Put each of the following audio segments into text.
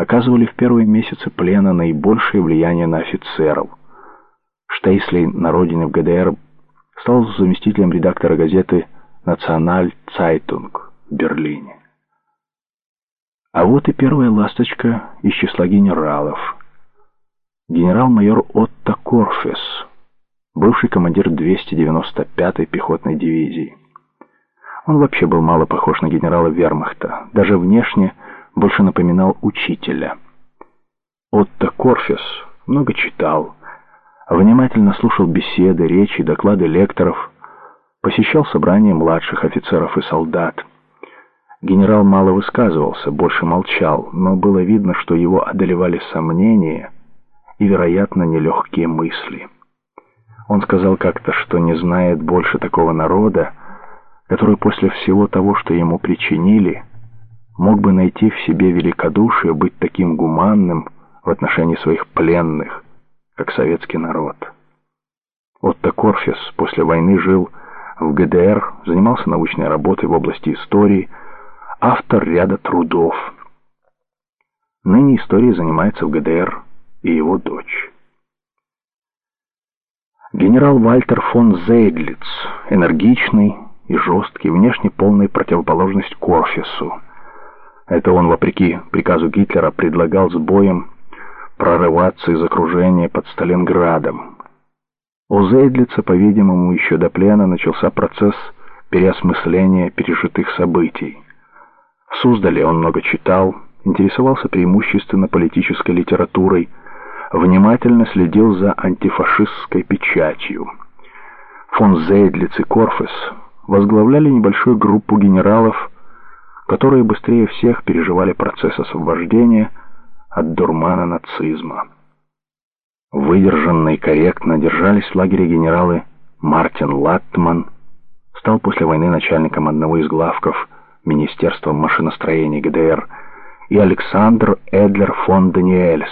оказывали в первые месяцы плена наибольшее влияние на офицеров. Штейслей на родине в ГДР стал заместителем редактора газеты «Националь-Цайтунг» в Берлине. А вот и первая ласточка из числа генералов. Генерал-майор Отто Корфес, бывший командир 295-й пехотной дивизии. Он вообще был мало похож на генерала вермахта, даже внешне больше напоминал учителя. Отто Корфес много читал, внимательно слушал беседы, речи, доклады лекторов, посещал собрания младших офицеров и солдат. Генерал мало высказывался, больше молчал, но было видно, что его одолевали сомнения и, вероятно, нелегкие мысли. Он сказал как-то, что не знает больше такого народа, который после всего того, что ему причинили, мог бы найти в себе великодушие быть таким гуманным в отношении своих пленных, как советский народ. Отто Корфес после войны жил в ГДР, занимался научной работой в области истории, автор ряда трудов. Ныне историей занимается в ГДР и его дочь. Генерал Вальтер фон Зейдлиц, энергичный и жесткий, внешне полная противоположность Корфесу. Это он, вопреки приказу Гитлера, предлагал с боем прорываться из окружения под Сталинградом. У Зейдлица, по-видимому, еще до плена начался процесс переосмысления пережитых событий. В Суздале он много читал, интересовался преимущественно политической литературой, внимательно следил за антифашистской печатью. Фон Зейдлиц и Корфес возглавляли небольшую группу генералов, которые быстрее всех переживали процесс освобождения от дурмана нацизма. Выдержанно и корректно держались в лагере генералы Мартин Латтман, стал после войны начальником одного из главков Министерства машиностроения ГДР, и Александр Эдлер фон Даниэльс.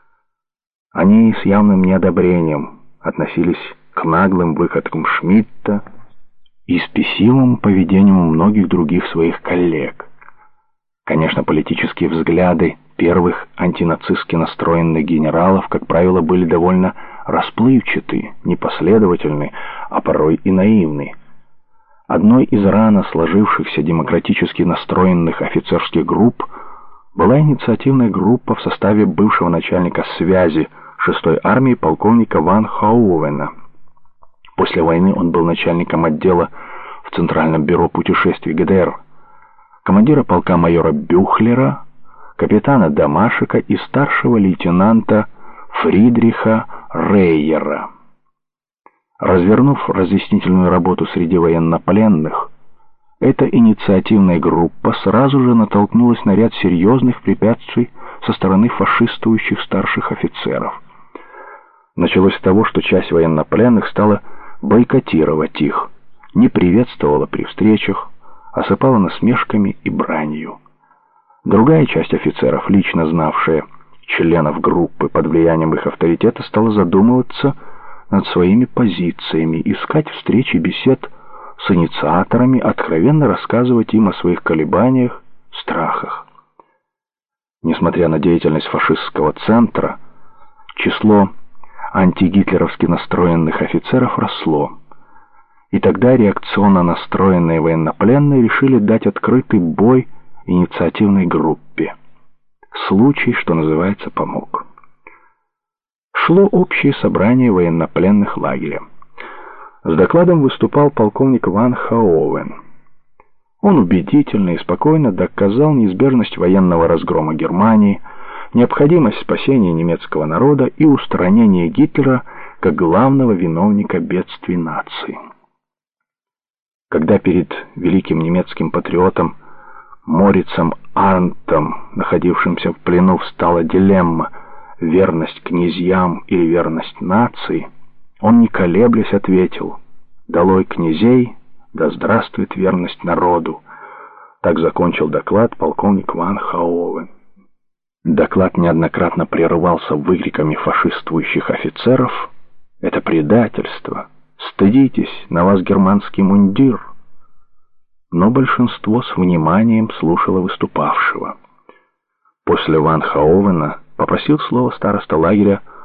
Они с явным неодобрением относились к наглым выходкам Шмидта и спесивому поведению многих других своих коллег. Конечно, политические взгляды первых антинацистски настроенных генералов, как правило, были довольно расплывчаты, непоследовательны, а порой и наивны. Одной из рано сложившихся демократически настроенных офицерских групп была инициативная группа в составе бывшего начальника связи 6-й армии полковника Ван Хоувена. После войны он был начальником отдела в Центральном бюро путешествий ГДР, командира полка майора Бюхлера, капитана Дамашека и старшего лейтенанта Фридриха Рейера. Развернув разъяснительную работу среди военнопленных, эта инициативная группа сразу же натолкнулась на ряд серьезных препятствий со стороны фашистующих старших офицеров. Началось с того, что часть военнопленных стала бойкотировать их, не приветствовала при встречах, осыпала насмешками и бранью. Другая часть офицеров, лично знавшая членов группы под влиянием их авторитета, стала задумываться над своими позициями, искать встречи, бесед с инициаторами, откровенно рассказывать им о своих колебаниях, страхах. Несмотря на деятельность фашистского центра, число антигитлеровски настроенных офицеров росло. И тогда реакционно настроенные военнопленные решили дать открытый бой инициативной группе. Случай, что называется, помог. Шло общее собрание военнопленных лагеря. С докладом выступал полковник Ван Хоувен. Он убедительно и спокойно доказал неизбежность военного разгрома Германии, необходимость спасения немецкого народа и устранения Гитлера как главного виновника бедствий нации. Когда перед великим немецким патриотом Морицем Арндтом, находившимся в плену, встала дилемма верность князьям или верность нации, он, не колеблясь, ответил: «Долой князей, да здравствует верность народу». Так закончил доклад полковник Ван Хоувен. Доклад неоднократно прерывался выкриками фашистующих офицеров: «Это предательство! Стыдитесь, на вас германский мундир!» Но большинство с вниманием слушало выступавшего. После Ван Хаовена попросил слово староста лагеря